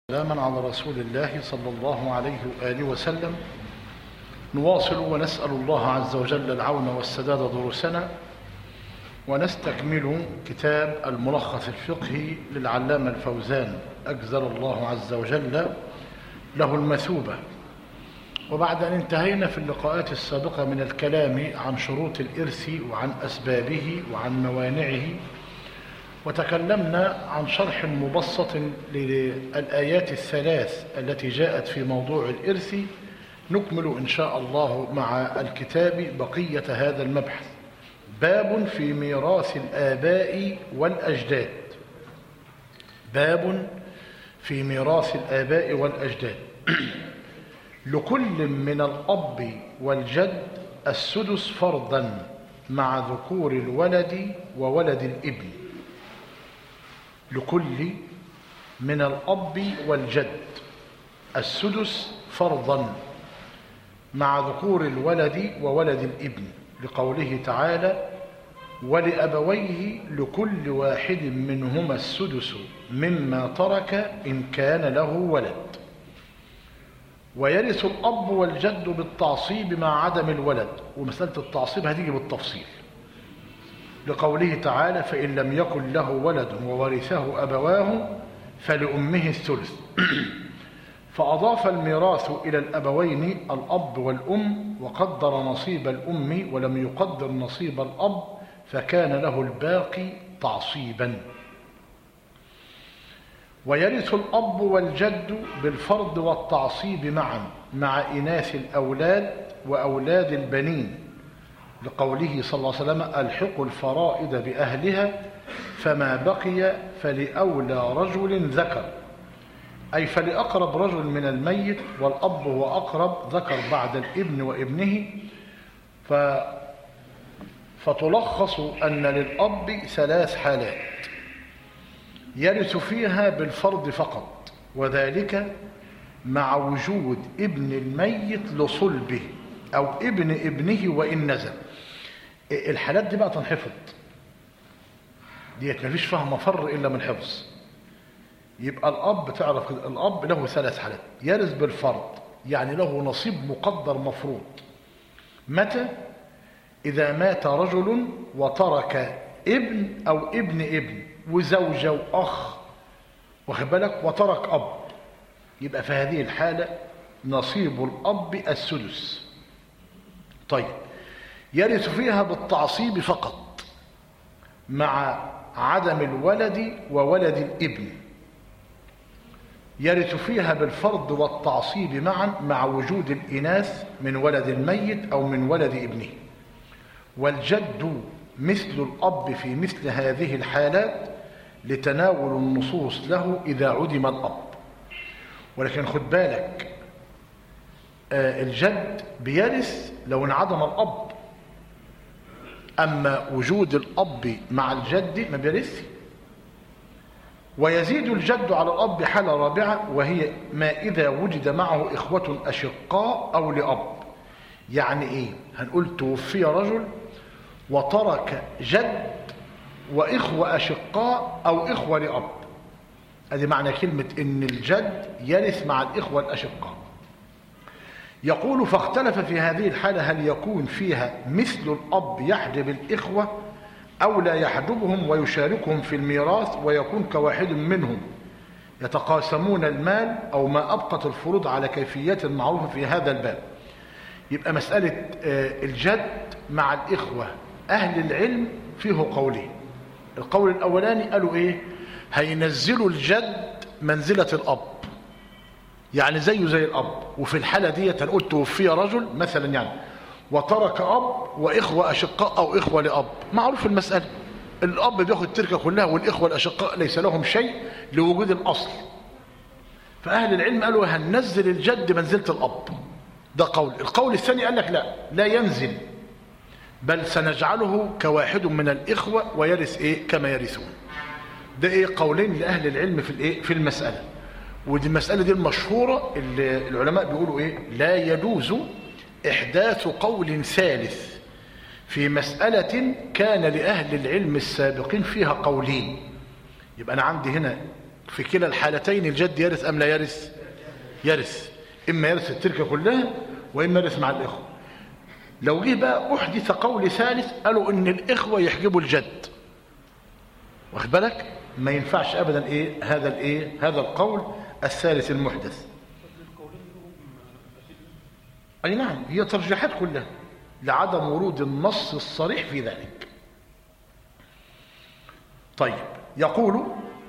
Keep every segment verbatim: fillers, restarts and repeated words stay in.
سلاما على رسول الله صلى الله عليه وآله وسلم. نواصل ونسأل الله عز وجل العون والسداد دروسنا، ونستكمل كتاب الملخص الفقهي للعلامة الفوزان أجزل الله عز وجل له المثوبة. وبعد أن انتهينا في اللقاءات السابقة من الكلام عن شروط الإرث وعن أسبابه وعن موانعه، وتكلمنا عن شرح مبسط للآيات الثلاث التي جاءت في موضوع الإرث، نكمل إن شاء الله مع الكتاب بقية هذا المبحث. باب في ميراث الآباء والأجداد. باب في ميراث الآباء والأجداد. لكل من الأب والجد السدس فرضا مع ذكور الولد وولد الابن. لكل من الأب والجد السدس فرضا مع ذكور الولد وولد الابن، لقوله تعالى: ولأبويه لكل واحد منهما السدس مما ترك إن كان له ولد. ويرث الأب والجد بالتعصيب مع عدم الولد، ومسألة التعصيب هتيجي بالتفصيل، لقوله تعالى: فإن لم يكن له ولد وورثه أبواه فلأمه الثلث. فأضاف الميراث إلى الأبوين الأب والأم، وقدر نصيب الأم ولم يقدر نصيب الأب، فكان له الباقي تعصيبا. ويرث الأب والجد بالفرض والتعصيب معا مع إناث الأولاد وأولاد البنين، لقوله صلى الله عليه وسلم: ألحقوا الفرائض بأهلها فما بقي فلأولى رجل ذكر، أي فلأقرب رجل من الميت، والأب هو أقرب ذكر بعد الابن وابنه. ف... فتلخص أن للأب ثلاث حالات يرث فيها بالفرض فقط، وذلك مع وجود ابن الميت لصلبه أو ابن ابنه وإن نزل. الحالات دي بقى تنحفظ، ديت مفيش فيها مفر إلا من حفظ. يبقى الأب، تعرف الأب له ثلاث حالات: يرث بالفرض، يعني له نصيب مقدر مفروض. متى؟ إذا مات رجل وترك ابن أو ابن ابن وزوجة وأخ، واخد بالك، وترك أب، يبقى في هذه الحالة نصيب الأب السدس. طيب، يرث فيها بالتعصيب فقط مع عدم الولد وولد الابن. يرث فيها بالفرض والتعصيب معا مع وجود الإناث من ولد الميت أو من ولد ابنه. والجد مثل الأب في مثل هذه الحالات لتناول النصوص له إذا عدم الأب. ولكن خد بالك، الجد بيرث لو انعدم الأب، أما وجود الأب مع الجد ما بيرث. ويزيد الجد على الأب حالة رابعة، وهي ما إذا وجد معه إخوة أشقاء أو لأب. يعني إيه؟ هنقول توفي رجل وترك جد وإخوة أشقاء أو إخوة لأب، هذه معنى كلمة إن الجد يرث مع الإخوة الأشقاء. يقول: فاختلف في هذه الحالة هل يكون فيها مثل الأب يحجب الإخوة أو لا يحجبهم ويشاركهم في الميراث ويكون كواحد منهم، يتقاسمون المال أو ما أبقت الفروض على كيفيات معروفة في هذا الباب. يبقى مسألة الجد مع الإخوة أهل العلم فيه قولين. القول الأولاني قالوا إيه؟ هينزلوا الجد منزلة الأب، يعني زيه زي الأب. وفي الحالة دي هنقول توفي رجل مثلا يعني وترك أب وإخوة أشقاء أو إخوة لأب، معروف المسألة، الأب بياخد التركة كلها والإخوة الأشقاء ليس لهم شيء لوجود الأصل. فأهل العلم قالوا هننزل الجد منزلة الأب، ده قول. القول الثاني قال لك لا، لا ينزل، بل سنجعله كواحد من الإخوة ويرث إيه كما يرثون. ده إيه؟ قولين لأهل العلم في الإيه في المسألة. ودي المسألة دي المشهورة اللي العلماء بيقولوا إيه؟ لا يجوز إحداث قول ثالث في مسألة كان لأهل العلم السابقين فيها قولين. يبقى أنا عندي هنا في كلا الحالتين الجد يرث أم لا يرث؟ يرث، إما يرث التركة كلها وإما يرث مع الإخوة. لو جه بقى أحدث قول ثالث قالوا إن الإخوة يحجبوا الجد، واخد بالك؟ ما ينفعش أبدا إيه هذا الإيه هذا القول الثالث المحدث. أي نعم، هي ترجيحات كلها لعدم ورود النص الصريح في ذلك. طيب، يقول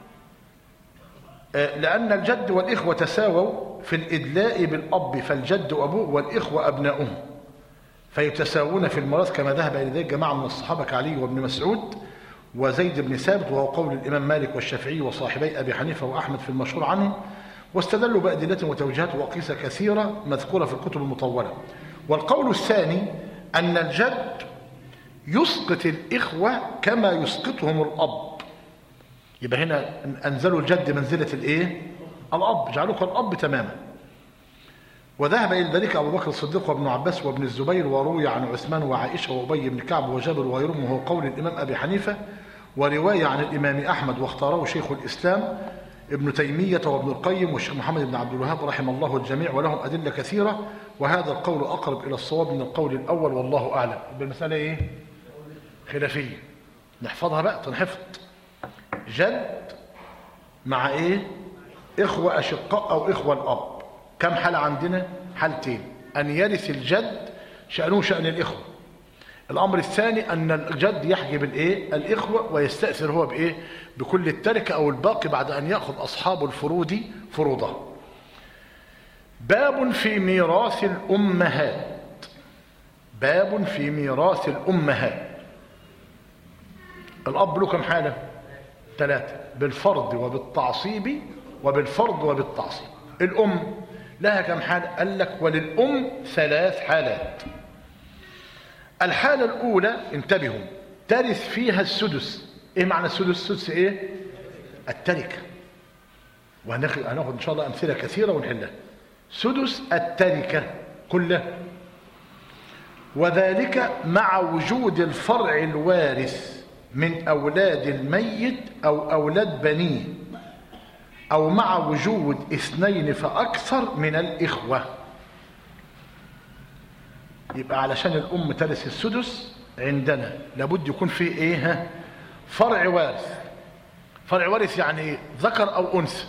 لأن الجد والإخوة تساووا في الإدلاء بالأب فالجد أبوه والإخوة أبناؤهم فيتساوون في الميراث كما ذهب إلى ذلك جماعة من الصحابة كعلي وابن مسعود وزيد بن ثابت، وهو قول الإمام مالك والشافعي وصاحبي أبي حنيفة وأحمد في المشهور عنه، واستدلوا بأدلة وتوجيهات وقيسة كثيرة مذكورة في الكتب المطولة. والقول الثاني أن الجد يسقط الإخوة كما يسقطهم الأب، يبقى هنا أنزلوا الجد منزلة الإيه؟ الأب، جعلوه كالأب تماما. وذهب إلى ذلك أبو بكر الصديق وابن عباس وابن الزبير، وروي عن عثمان وعائشة وأبي بن كعب وجابر وغيرهم، وهو قول الإمام أبي حنيفة، ورواية عن الإمام أحمد، واختاره شيخ الإسلام ابن تيمية وابن القيم والشيخ محمد بن عبد الوهاب رحم الله الجميع، ولهم أدلة كثيرة، وهذا القول أقرب إلى الصواب من القول الأول والله أعلم. بالمسألة إيه؟ خلافية، نحفظها بقى تنحفظ. جد مع إيه؟ إخوة أشقاء أو إخوة الأب. كم حالة عندنا؟ حالتين: أن يرث الجد شأنه شأن الإخوة. الأمر الثاني أن الجد يحجب الإيه؟ الإخوة ويستأثر هو بإيه؟ بكل التركة أو الباقي بعد أن يأخذ أصحاب الفروض فروضه. باب في ميراث الأمهات. باب في ميراث الأمهات. الأب له كم حالة؟ ثلاثة: بالفرض وبالتعصيب وبالفرض وبالتعصيب. الأم لها كم حالة؟ قال لك وللأم ثلاث حالات. الحالة الأولى انتبهوا ترث فيها السدس. إيه معنى السدس؟ السدس إيه؟ التركة، وهناخد إن شاء الله أمثلة كثيرة ونحلها. سدس التركة كلها، وذلك مع وجود الفرع الوارث من أولاد الميت أو أولاد بنيه، أو مع وجود اثنين فأكثر من الإخوة. يبقى علشان الأم ترث السدس عندنا لابد يكون في إيه؟ فرع وارث. فرع وارث يعني إيه؟ ذكر أو أنثى.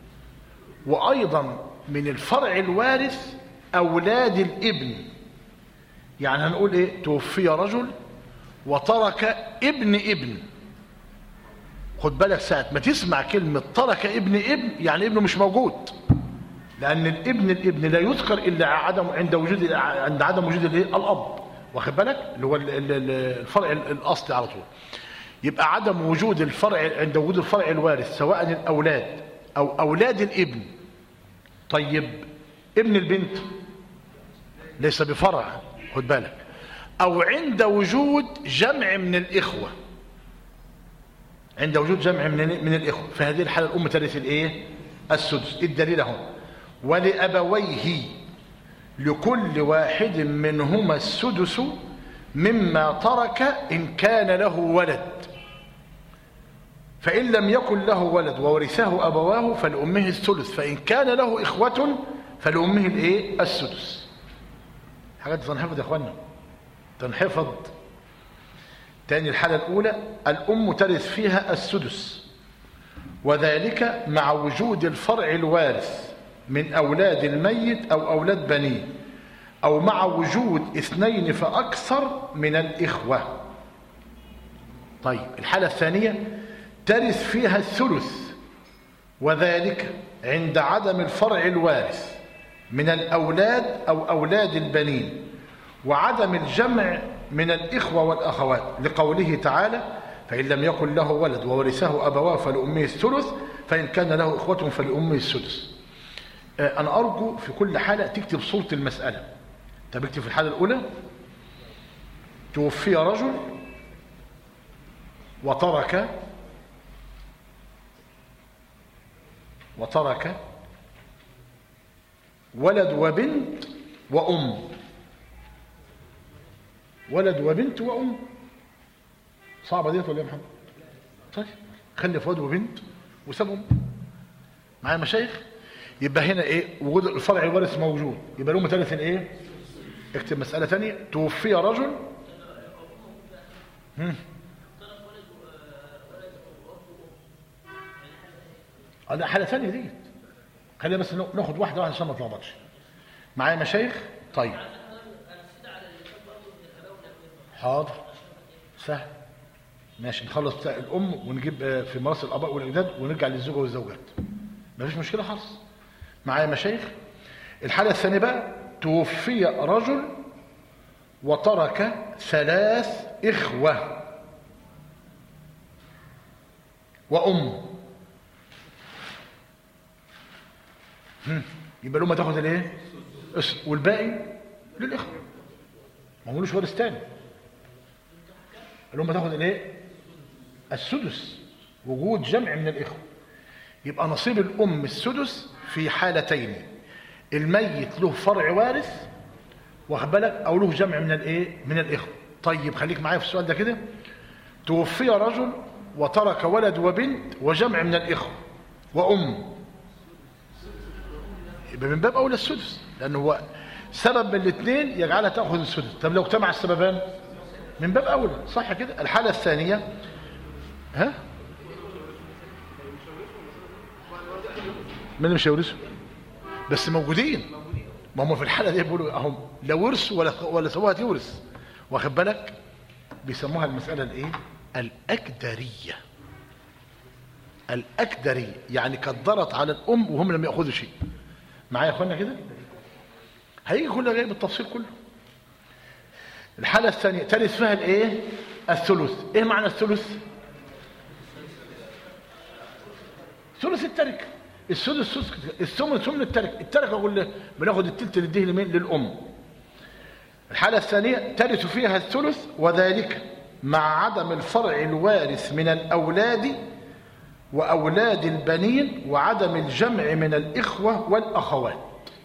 وأيضا من الفرع الوارث أولاد الابن. يعني هنقول إيه؟ توفي رجل وترك ابن ابن. خد بالك ساعة ما تسمع كلمة ترك ابن ابن يعني ابنه مش موجود، لأن الابن الابن لا يذكر إلا عدم عند وجود عند عدم وجود الايه؟ الأب. واخد بالك؟ اللي هو الفرع الأصلي على طول. يبقى عدم وجود الفرع عند وجود الفرع الوارث سواء الأولاد أو أولاد الابن. طيب ابن البنت ليس بفرع، خد بالك، أو عند وجود جمع من الإخوة. عند وجود جمع من من الإخوة في هذه الحالة الأم ترث الإيه؟ السدس. الدليل هم: ولأبويه لكل واحد منهما السدس مما ترك إن كان له ولد، فإن لم يكن له ولد وورثه أبواه فلأمه الثلث، فإن كان له إخوة فلأمه الإيه؟ السدس. حاجات تنحفظ يا إخوانا، تنحفظ. تاني الحالة الأولى الأم ترث فيها السدس، وذلك مع وجود الفرع الوارث من أولاد الميت أو أولاد بنيه، أو مع وجود اثنين فأكثر من الإخوة. طيب الحالة الثانية ترث فيها الثلث، وذلك عند عدم الفرع الوارث من الأولاد أو أولاد البنين، وعدم الجمع من الإخوة والأخوات، لقوله تعالى: فإن لم يكن له ولد وورثه أبواه فلأمه الثلث، فإن كان له إخوة فلأمه السدس. أنا أرجو في كل حالة تكتب صورة المسألة. طب اكتب في الحالة الأولى: توفي رجل وترك وترك ولد وبنت وأم. ولد وبنت وأم. صعبة ديت ولا يا محمد؟ طيب خلي في ولد وبنت وسابهم. معايا مشايخ؟ يبقى هنا ايه؟ وجود الفرع الوارث موجود، يبقى له مثالث الايه؟ اكتب مسألة ثانية. توفي رجل هم. لا حالة ثانية دي، خلينا بس ناخد واحدة واحدة عشان ما تلخبطش. معايا مشايخ؟ طيب حاضر سهل ماشي، نخلص بتاع الأم ونجيب في ميراث الآباء والأجداد ونرجع للزوجة والزوجات، مفيش مشكلة خالص. معايا مشايخ؟ الحالة الثانية بقى، توفي رجل وترك ثلاث إخوة وأم، يبقى لهم تاخد الايه؟ والباقي للإخوة، ما هوش وارث تاني. لهم تاخد الايه؟ السدس، وجود جمع من الإخوة. يبقى نصيب الأم السدس في حالتين، الميت له فرع وارث واخد بالك، او له جمع من الايه؟ من الإخوة. طيب خليك معايا في السؤال ده كده. توفي رجل وترك ولد وبنت وجمع من الإخوة وأم، يبقى من باب أولى السدس، لأنه هو سبب من الاثنين يجعلها تأخذ السدس. طب لو اجتمع السببان من باب أولى، صح كده؟ الحالة الثانية ها؟ من اللي مش هيورثوا؟ بس موجودين، ما هم في الحالة دي بيقولوا اهم لا ورثوا ولا ولا سووها تورث، واخد بالك؟ بيسموها المسألة الايه؟ الأكدرية. الأكدرية يعني قدرت على الأم وهم لم يأخذوا شيء. معايا يا اخوانا كده؟ هيجي كله جاي بالتفصيل كله. الحالة الثانية ترث فيها الايه؟ الثلث. ايه معنى الثلث؟ ثلث التركة. السدس الثمن ثمن التركة. التركة كله بناخد التلت نديه لمين؟ للأم. الحالة الثانية ترث فيها الثلث، وذلك مع عدم الفرع الوارث من الأولاد وأولاد البنين وعدم الجمع من الإخوة والأخوات.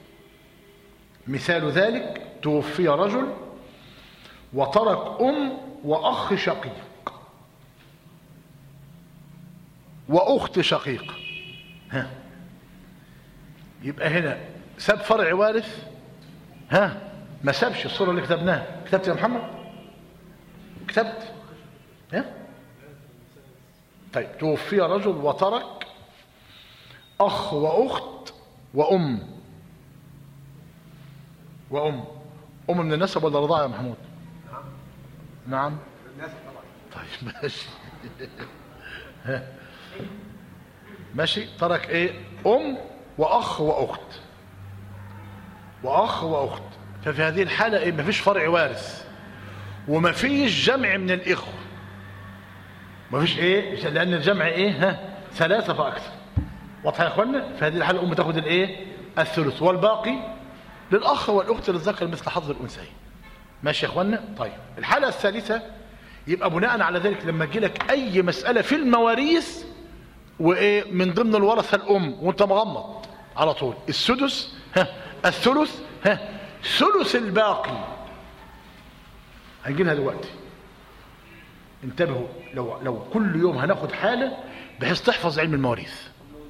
مثال ذلك توفي رجل وترك أم وأخ شقيق وأخت شقيق. ها يبقى هنا ساب فرع وارث؟ ها ما سابش. الصورة اللي كتبناها كتبت يا محمد؟ كتبت؟ ها طيب. توفي رجل وترك أخ وأخت وأم. وأم أم من النسب ولا رضاعة يا محمود؟ نعم نعم النسب طبعا. طيب ماشي ها ماشي. ترك ايه؟ أم وأخ وأخت وأخ وأخت. ففي هذه الحالة ايه؟ مفيش فرع وارث ومفيش جمع من الإخوة. مفيش ايه؟ لأن الجمع ايه؟ ها ثلاثة فأكثر. واضح يا اخوانا؟ في هذه الحالة الأم تاخد الايه؟ الثلث، والباقي للأخ والأخت للذكر مثل حظ الأنثيين. ماشي يا اخوانا؟ طيب الحالة الثالثة، يبقى بناء على ذلك لما تجي لك أي مسألة في المواريث وايه من ضمن الورثة الأم وانت مغمض على طول السدس، ها الثلث، ها ثلث الباقي. هنجي لها دلوقتي. انتبهوا، لو لو كل يوم هناخد حالة بحيث تحفظ علم المواريث.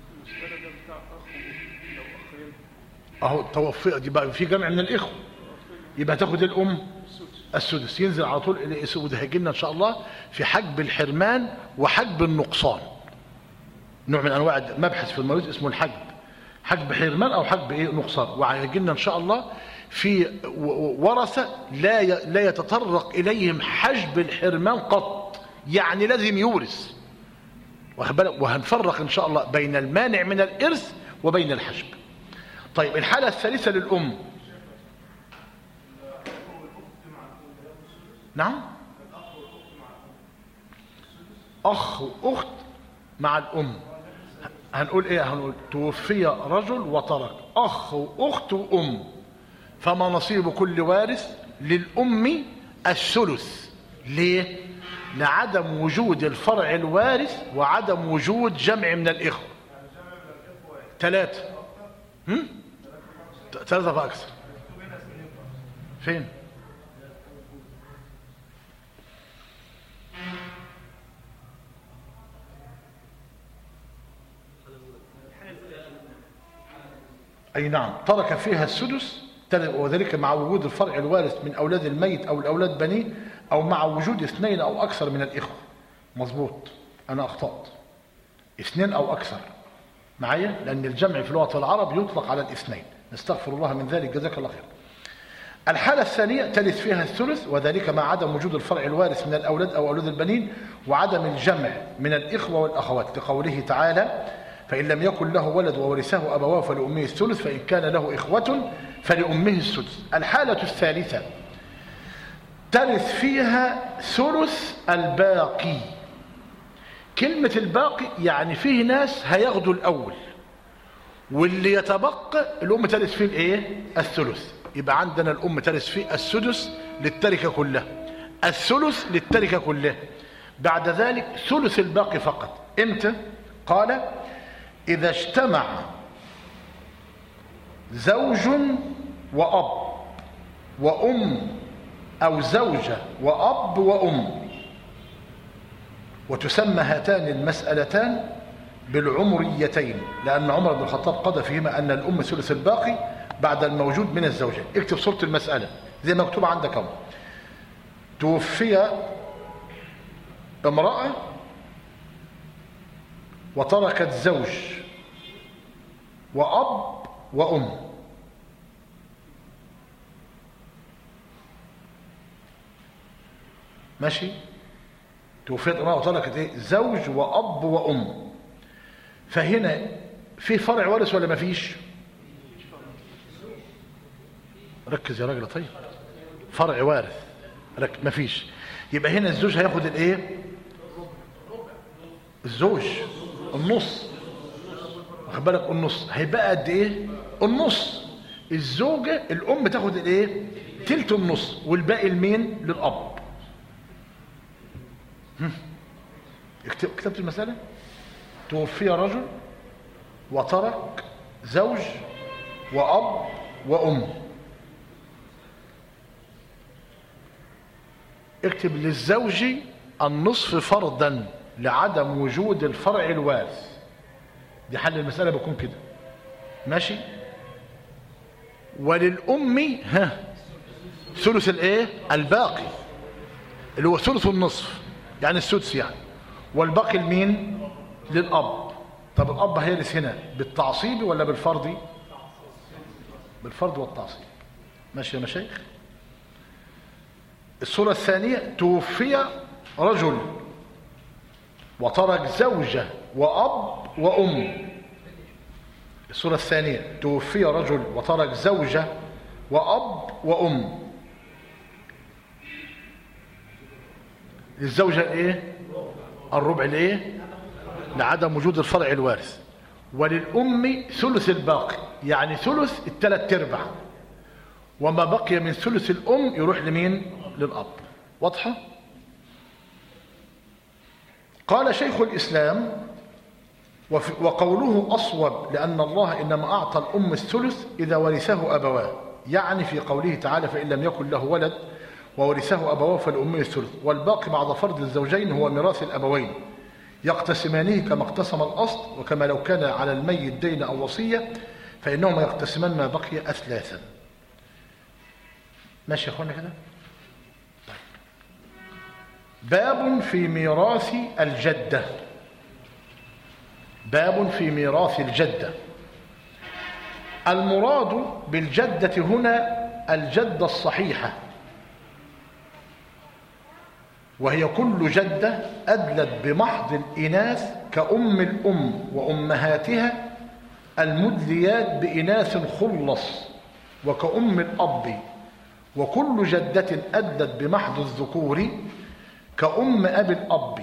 اهو توفي دي بقى في جمع من الإخوة، يبقى تاخد الأم السدس، ينزل على طول الى اسود. هيجي لنا ان شاء الله في حجب الحرمان وحجب النقصان، نوع من انواع مبحث في المواريث اسمه الحجب، حجب حرمان او حجب ايه؟ نقصان. وهيجي لنا ان شاء الله في ورثه لا لا يتطرق اليهم حجب الحرمان قط، يعني لازم يورث، واخد بالك؟ وهنفرق ان شاء الله بين المانع من الارث وبين الحجب. طيب الحاله الثالثه للام. نعم اخ واخت مع الام. هنقول ايه؟ هنقول توفي رجل وترك اخ واخت وام، فما نصيب كل وارث؟ للام الثلث. ليه؟ لعدم وجود الفرع الوارث وعدم وجود جمع من الاخوه. ثلاثه هم ثلاثه فاكثر. فين؟ أي نعم، ترك فيها السدس، وذلك مع وجود الفرع الوارث من أولاد الميت أو الأولاد بنيه، أو مع وجود اثنين أو أكثر من الإخوة. مظبوط، أنا أخطأت، اثنين أو أكثر معايا، لأن الجمع في لغة العرب يطلق على الاثنين، نستغفر الله من ذلك، جزاك الله خير. الحالة الثانية ترث فيها الثلث، وذلك مع عدم وجود الفرع الوارث من الأولاد أو أولاد البنين، وعدم الجمع من الإخوة والأخوات، لقوله تعالى: فإن لم يكن له ولد وورثه أبواه فلأمه الثلث، فإن كان له إخوة فلأمه السدس. الحالة الثالثة ترث فيها ثلث الباقي. كلمة الباقي يعني فيه ناس هياخدوا الأول، واللي يتبقى الأم ترث فيه الإيه؟ الثلث. يبقى عندنا الأم ترث فيه السدس للتركة كلها، الثلث للتركة كلها، بعد ذلك ثلث الباقي فقط. إمتى؟ قال: إذا اجتمع زوج وأب وأم، أو زوجة وأب وأم. وتسمى هاتان المسألتان بالعمريتين، لأن عمر بن الخطاب قضى فيهما أن الأم ثلث الباقي بعد الموجود من الزوجين. اكتب صورة المسألة زي ما مكتوب عندك اهو: توفي امرأة وتركت زوج وأب وأم. ماشي؟ توفيت امرأة وتركت ايه؟ زوج وأب وأم. فهنا في فرع وارث ولا ما فيش؟ ركز يا راجل. طيب فرع وارث ركز، ما فيش. يبقى هنا الزوج هياخد الايه؟ الزوج النص، واخد بالك؟ النص هيبقى قد ايه؟ النص. الزوجه الام تاخد الايه؟ تلت النص، والباقي لمين؟ للاب. كتبت المساله؟ توفي رجل وترك زوج واب وام. اكتب: للزوج النصف فرضا لعدم وجود الفرع الوارث. دي حل المسألة بيكون كده. ماشي؟ وللأم ها ثلث الايه؟ الباقي، اللي هو ثلث النصف، يعني السدس يعني. والباقي لمين؟ للأب. طب الأب هيرث هنا بالتعصيب ولا بالفرض؟ بالفرض والتعصيب. ماشي يا مشايخ؟ الصورة الثانية: توفي رجل وترك زوجة وأب وأم. الصورة الثانية: توفي رجل وترك زوجة وأب وأم. للزوجة الايه؟ الربع الايه؟ لعدم وجود الفرع الوارث. وللأم ثلث الباقي، يعني ثلث الثلاث ارباع، وما بقي من ثلث الأم يروح لمين؟ للأب. واضحة؟ قال شيخ الإسلام: وقوله أصوب، لأن الله إنما أعطى الأم الثلث إذا ورثه أبواه، يعني في قوله تعالى: فإن لم يكن له ولد وورثه أبواه فلأمه الثلث، والباقي بعد فرض الزوجين هو ميراث الأبوين، يقتسمانه كما اقتسم الأصل، وكما لو كان على الميت دين أو وصية فإنهما يقتسمان ما بقي أثلاثا. ماشي يا أخوانا كده؟ طيب. باب في ميراث الجدة. باب في ميراث الجدة. المراد بالجدة هنا الجدة الصحيحة، وهي كل جدة أدلت بمحض الإناث كأم الأم وأمهاتها المدليات بإناث خلص، وكأم الأب، وكل جدة أدلت بمحض الذكور كأم أبي الأب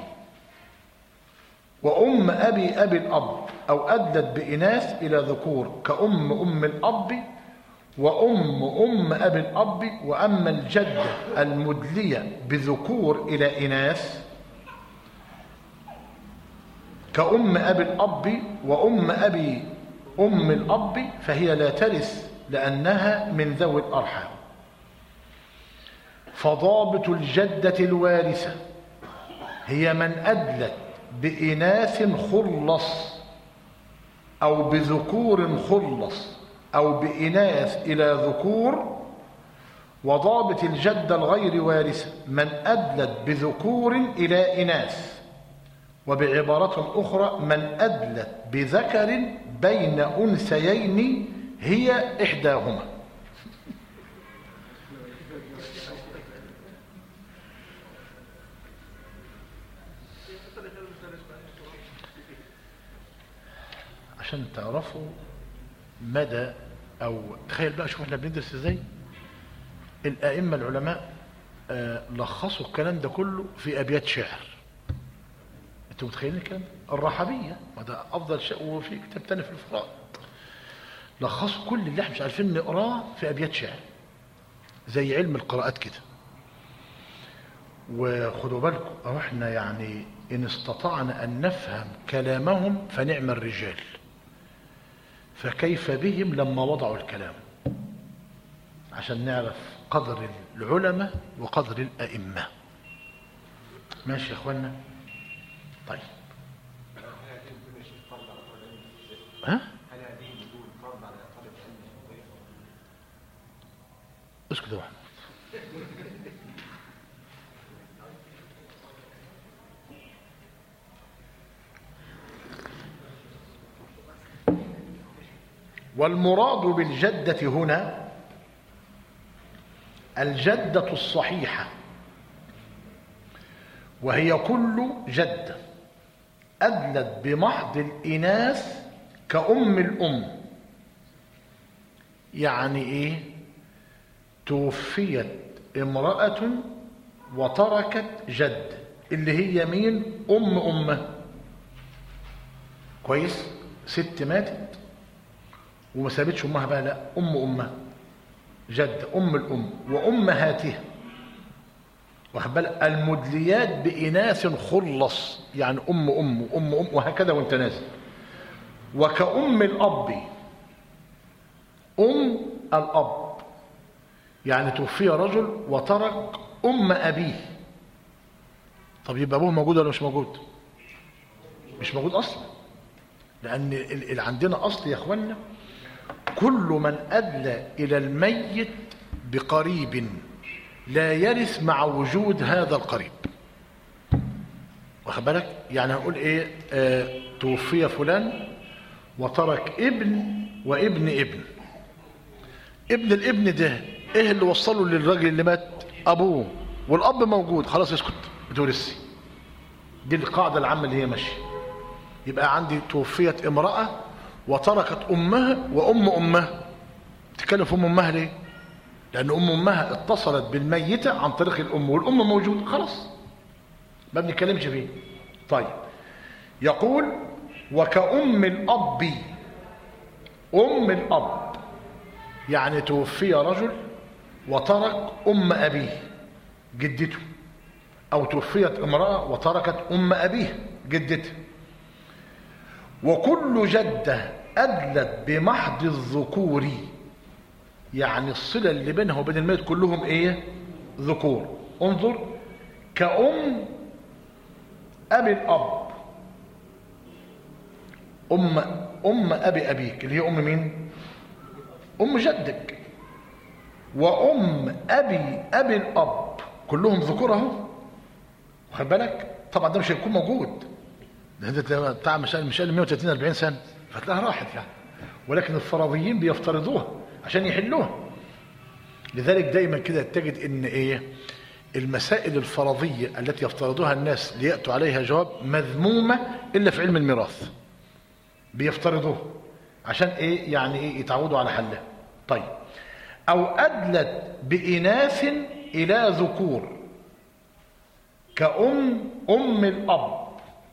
وأم أبي أبي الأب، أو أدلت بإناث إلى ذكور كأم أم الأب وأم أم أبي الأب. وأما الجدة المدلية بذكور إلى إناث كأم أبي الأب وأم أبي أم الأب فهي لا ترث لأنها من ذوي الأرحام. فضابط الجدة الوارثة هي من أدلت بإناث خلص أو بذكور خلص أو بإناث إلى ذكور. وضابط الجدة الغير وارثة من أدلت بذكور إلى إناث. وبعبارة أخرى من أدلت بذكر بين أنثيين هي إحداهما. عشان تعرفوا مدى، أو تخيل بقى، شوف احنا بندرس ازاي. الأئمة العلماء آه لخصوا الكلام ده كله في أبيات شعر. انتوا متخيلين الكلام؟ الرحبية، وده أفضل شيء، وفي كتاب تاني في الفرائض لخصوا كل اللي احنا مش عارفين نقراه في أبيات شعر، زي علم القراءات كده. وخدوا بالكم، أو احنا يعني إن استطعنا أن نفهم كلامهم فنعم الرجال، فكيف بهم لما وضعوا الكلام، عشان نعرف قدر العلماء وقدر الأئمة. ماشي يا اخوانا؟ طيب، ها؟ اسكت يا محمود. والمراد بالجدة هنا الجدة الصحيحة، وهي كل جدة أدلت بمحض الإناث كأم الأم. يعني إيه؟ توفيت امرأة وتركت جد، اللي هي مين؟ أم أمه. كويس؟ ست ماتت وما سابتش أمها بقى، لا، أم أمها جد، أم الأم وأمهاتها. واخد بالك؟ المدليات بإناث خلص، يعني أم أم وأم أم وهكذا وأنت نازل. وكأم الأب، أم الأب، يعني توفي رجل وترك أم أبيه. طب يبقى أبوه موجود ولا مش موجود؟ مش موجود أصلا، لأن اللي عندنا أصل يا أخوانا كل من أدلى إلى الميت بقريب لا يرث مع وجود هذا القريب. واخد بالك؟ يعني هنقول ايه؟ آه توفي فلان وترك ابن وابن ابن. ابن الابن ده ايه اللي وصله للراجل اللي مات؟ ابوه، والاب موجود، خلاص اسكت بتورثي. دي القاعده العامه اللي هي ماشيه. يبقى عندي توفيت امراه وتركت امها وام امها. تتكلم في ام امها ليه؟ لأن أم أمها اتصلت بالميتة عن طريق الأم، والأم موجود، خلاص ما بنتكلمش فيه. طيب، يقول وكأم الأب، أم الأب يعني توفي رجل وترك أم أبيه جدته، أو توفيت امرأة وتركت أم أبيه جدته. وكل جدة أدلت بمحض الذكور، يعني الصلة اللي بينها وبين الميت كلهم ايه؟ ذكور. انظر، كأم أبي الأب، أم أم أبي أبيك اللي هي أم مين؟ أم جدك. وأم أبي أبي الأب كلهم ذكور اهو. واخد بالك؟ طبعا ده مش هيكون موجود، ده بتاع مش مش مية وتلاتين أربعين سنة، فتلاقيها راحت يعني. ولكن الفرضيين بيفترضوها عشان يحلوها. لذلك دايما كده تجد ان ايه؟ المسائل الفرضية التي يفترضوها الناس ليأتوا عليها جواب مذمومة الا في علم الميراث. بيفترضوها عشان ايه؟ يعني ايه؟ يتعودوا على حلها. طيب، او ادلت بإناث الى ذكور كأم ام الاب.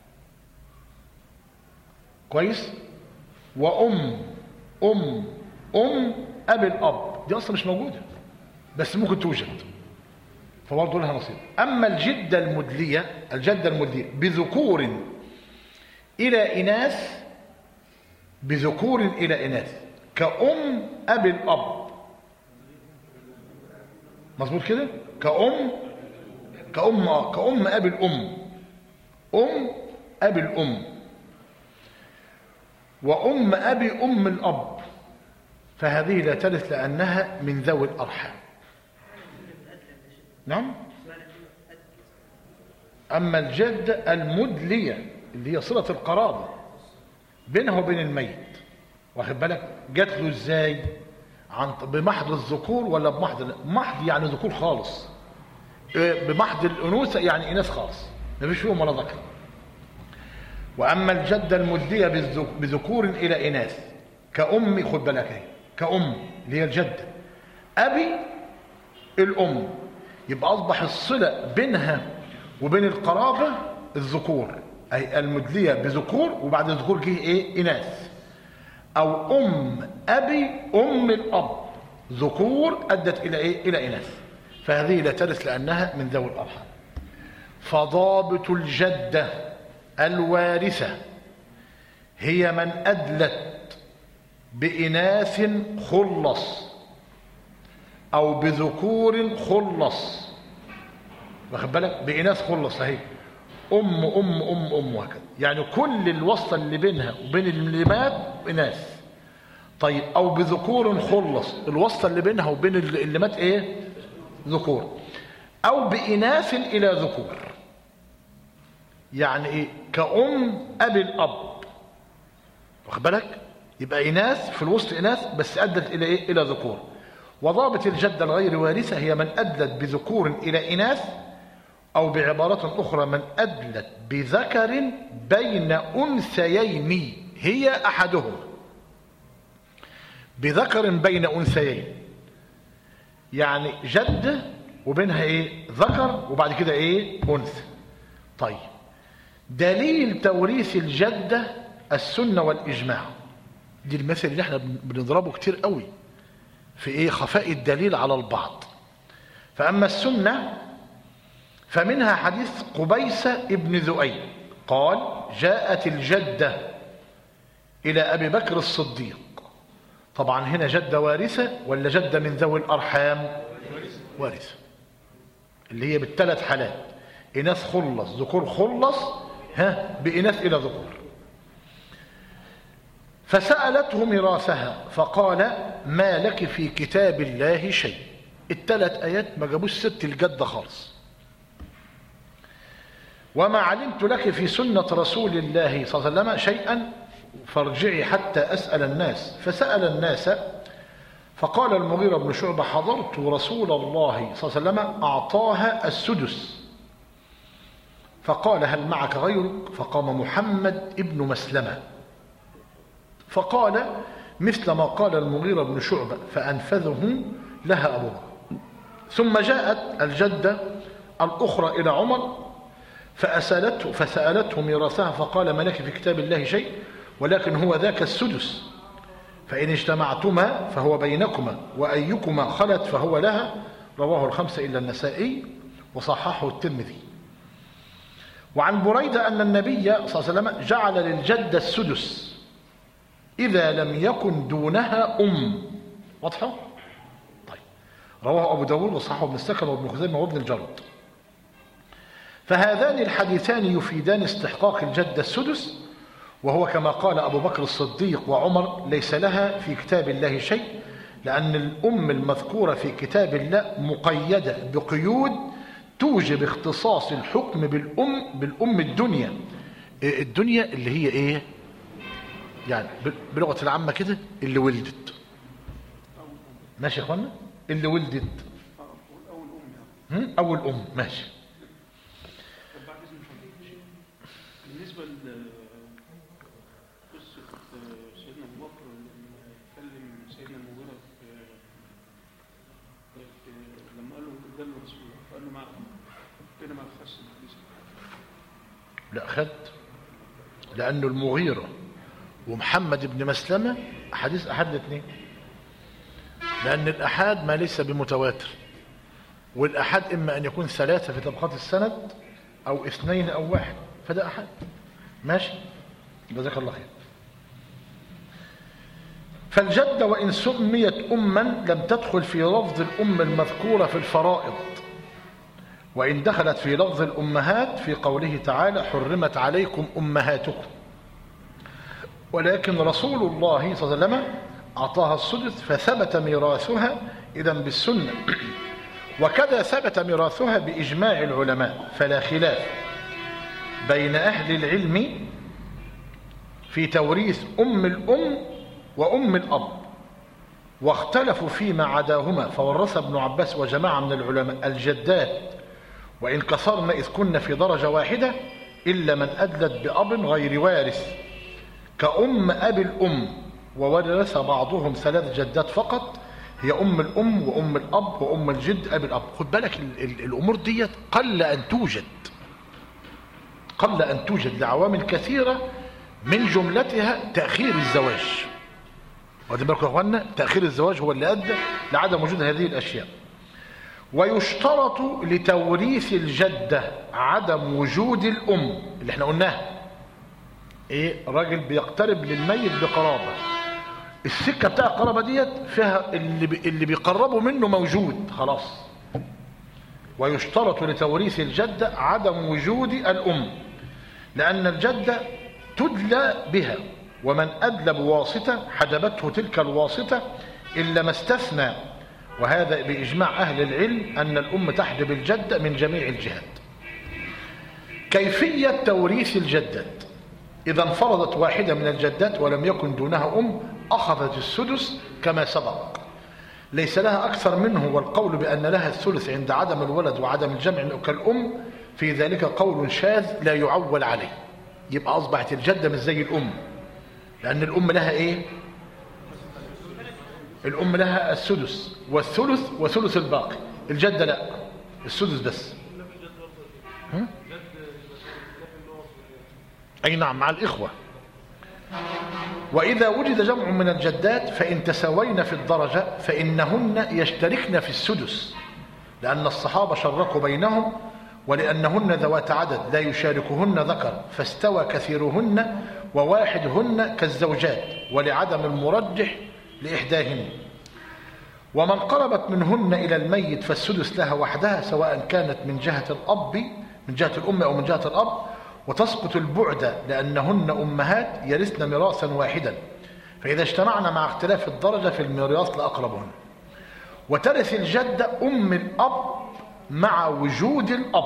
كويس؟ وام ام ام ابي الاب، دي اصلا مش موجوده بس ممكن توجد، فبرضه لها نصيب. اما الجده المدليه، الجده المدليه بذكور الى اناث، بذكور الى اناث كأم ابي الاب. مظبوط كده؟ كأم كأم كأم ابي الام، ام ابي الام، وام ابي ام الاب. فهذه لا ترث لأنها من ذوي الأرحام. نعم. أما الجدة المدلية اللي هي صلة القرابة بينه وبين الميت، واخد بالك، جات له ازاي؟ عن بمحض الذكور ولا بمحض محض يعني ذكور خالص، بمحض الأنوثة يعني إناث خالص، ما فيش فيهم ولا ذكر. وأما الجدة المدلية بذكور إلى إناث كأمي، خد بالك اهي، كأم اللي هي الجدة، أبي الأم، يبقى أصبح الصلة بينها وبين القرابة الذكور، أي المدلية بذكور وبعد الذكور جه إيه؟ إناث. أو أم أبي أم الأب ذكور أدت إلى إيه؟ إلى إناث، فهذه لا ترث لأنها من ذوي الأرحام. فضابط الجدة الوارثة هي من أدلت بإناث خلص أو بذكور خلص، واخد بالك، بإناث خلص اهي، أم أم أم أم وهكذا، يعني كل الوصلة اللي بينها وبين اللي مات إناث. طيب أو بذكور خلص، الوصلة اللي بينها وبين اللي مات إيه؟ ذكور. أو بإناث إلى ذكور، يعني إيه؟ كأم أبي الأب، واخد بالك، يبقى إناث في الوسط إناث بس أدت إلى إيه؟ إلى ذكور. وضابط الجدة الغير وارثة هي من أدلت بذكور إلى إناث، أو بعبارة أخرى من أدلت بذكر بين أنثيين هي أحدهما، بذكر بين أنثيين، يعني جدة وبينها إيه؟ ذكر وبعد كده إيه؟ أنثى. طيب دليل توريث الجدة السنة والإجماع، دي المثل اللي احنا بنضربه كتير قوي في إيه؟ خفاء الدليل على البعض. فأما السنة فمنها حديث قبيسة ابن ذؤيب قال: جاءت الجدة إلى أبي بكر الصديق. طبعا هنا جدة وارثة ولا جدة من ذوي الأرحام؟ وارثة، اللي هي بالثلاث حالات، إناث خلص ذكور خلص، ها، بإناث إلى ذكور. فسألته ميراثها فقال: ما لك في كتاب الله شيء. الثلاث آيات ما جابوش ست الجدة خالص. وما علمت لك في سنة رسول الله صلى الله عليه وسلم شيئا فارجعي حتى أسأل الناس. فسأل الناس فقال المغيرة بن شعبة: حضرت رسول الله صلى الله عليه وسلم أعطاها السدس، فقال: هل معك غيرك؟ فقام محمد ابن مسلمة فقال مثل ما قال المغيرة بن شعبة، فأنفذه لها أبو بكر. ثم جاءت الجدة الأخرى إلى عمر فأسألته فسألته ميراثها فقال: ما لك في كتاب الله شيء، ولكن هو ذاك السدس، فإن اجتمعتما فهو بينكما، وأيكما خلت فهو لها. رواه الخمسة إلا النسائي وصححه الترمذي. وعن بريدة أن النبي صلى الله عليه وسلم جعل للجدة السدس إذا لم يكن دونها أم. واضحة؟ طيب. رواه أبو داود وصححه ابن السكن وابن خزيمة وابن الجرد. فهذان الحديثان يفيدان استحقاق الجدة السدس، وهو كما قال أبو بكر الصديق وعمر: ليس لها في كتاب الله شيء، لأن الأم المذكورة في كتاب الله مقيدة بقيود توجب اختصاص الحكم بالأم بالأم الدنيا. الدنيا اللي هي إيه؟ يعني بلغة العامة كده اللي ولدت. ماشي يا أخوانا؟ اللي ولدت أول أم. ماشي. بالنسبة لقصة سيدنا أبو بكر لما كلم سيدنا المغيرة لما قال له ده الرسول فقال له ما كده ما خدش الحديث. لا خد، لأنه المغيرة ومحمد بن مسلمة حديث أحد الاثنين، لأن الأحاد ما ليس بمتواتر، والأحاد إما أن يكون ثلاثة في طبقات السند أو اثنين أو واحد، فده أحد. ماشي، جزاك الله خير. فالجدة وإن سميت أما لم تدخل في لفظ الأم المذكورة في الفرائض، وإن دخلت في لفظ الأمهات في قوله تعالى: حرمت عليكم أمهاتكم. ولكن رسول الله صلى الله عليه وسلم أعطاها السدس فثبت ميراثها إذن بالسنة. وكذا ثبت ميراثها بإجماع العلماء، فلا خلاف بين أهل العلم في توريث أم الأم وأم الأب، واختلفوا فيما عداهما، فورث ابن عباس وجماعة من العلماء الجدات وإن كثرن إذ كن في درجة واحدة إلا من أدلت بأب غير وارث كأم أبي الأم، وورث بعضهم ثلاث جدات فقط، هي أم الأم وأم الأب وأم الجد أبي الأب. خد بالك ال ال الأمور ديت قل أن توجد، قل أن توجد لعوامل كثيرة، من جملتها تأخير الزواج. واخدين بالكم يا اخوانا؟ تأخير الزواج هو اللي أدى لعدم وجود هذه الأشياء. ويشترط لتوريث الجدة عدم وجود الأم، اللي احنا قلناها ايه؟ راجل بيقترب للميت بقرابة، السكة بتاع القرابة ديت فيها اللي بي اللي بيقربوا منه موجود خلاص. ويشترط لتوريث الجدة عدم وجود الأم، لأن الجدة تدلى بها، ومن أدلى بواسطة حجبته تلك الواسطة إلا ما استثنى، وهذا بإجماع أهل العلم أن الأم تحجب الجدة من جميع الجهات. كيفية توريث الجدات: إذا انفرضت واحدة من الجدات ولم يكن دونها أم أخذت السدس كما سبق، ليس لها أكثر منه، والقول بأن لها الثلث عند عدم الولد وعدم الجمع كالأم في ذلك قول شاذ لا يعول عليه. يبقى أصبحت الجدة مش زي الأم، لأن الأم لها إيه؟ الأم لها السدس والثلث وثلث الباقي، الجدة لا، السدس بس. أي نعم، مع الإخوة. وإذا وجد جمع من الجدات فإن تساوين في الدرجة فإنهن يشتركن في السدس، لأن الصحابة شركوا بينهم، ولأنهن ذوات عدد لا يشاركهن ذكر، فاستوى كثيرهن وواحدهن كالزوجات، ولعدم المرجح لإحداهن. ومن قربت منهن إلى الميت فالسدس لها وحدها، سواء كانت من جهة الأب من جهة الأم أو من جهة الأب، وتسقط البعد لأنهن أمهات يرثن ميراثا واحدا، فإذا اجتمعنا مع اختلاف الدرجة في الميراث لأقربهن. وترث الجدة أم الأب مع وجود الأب،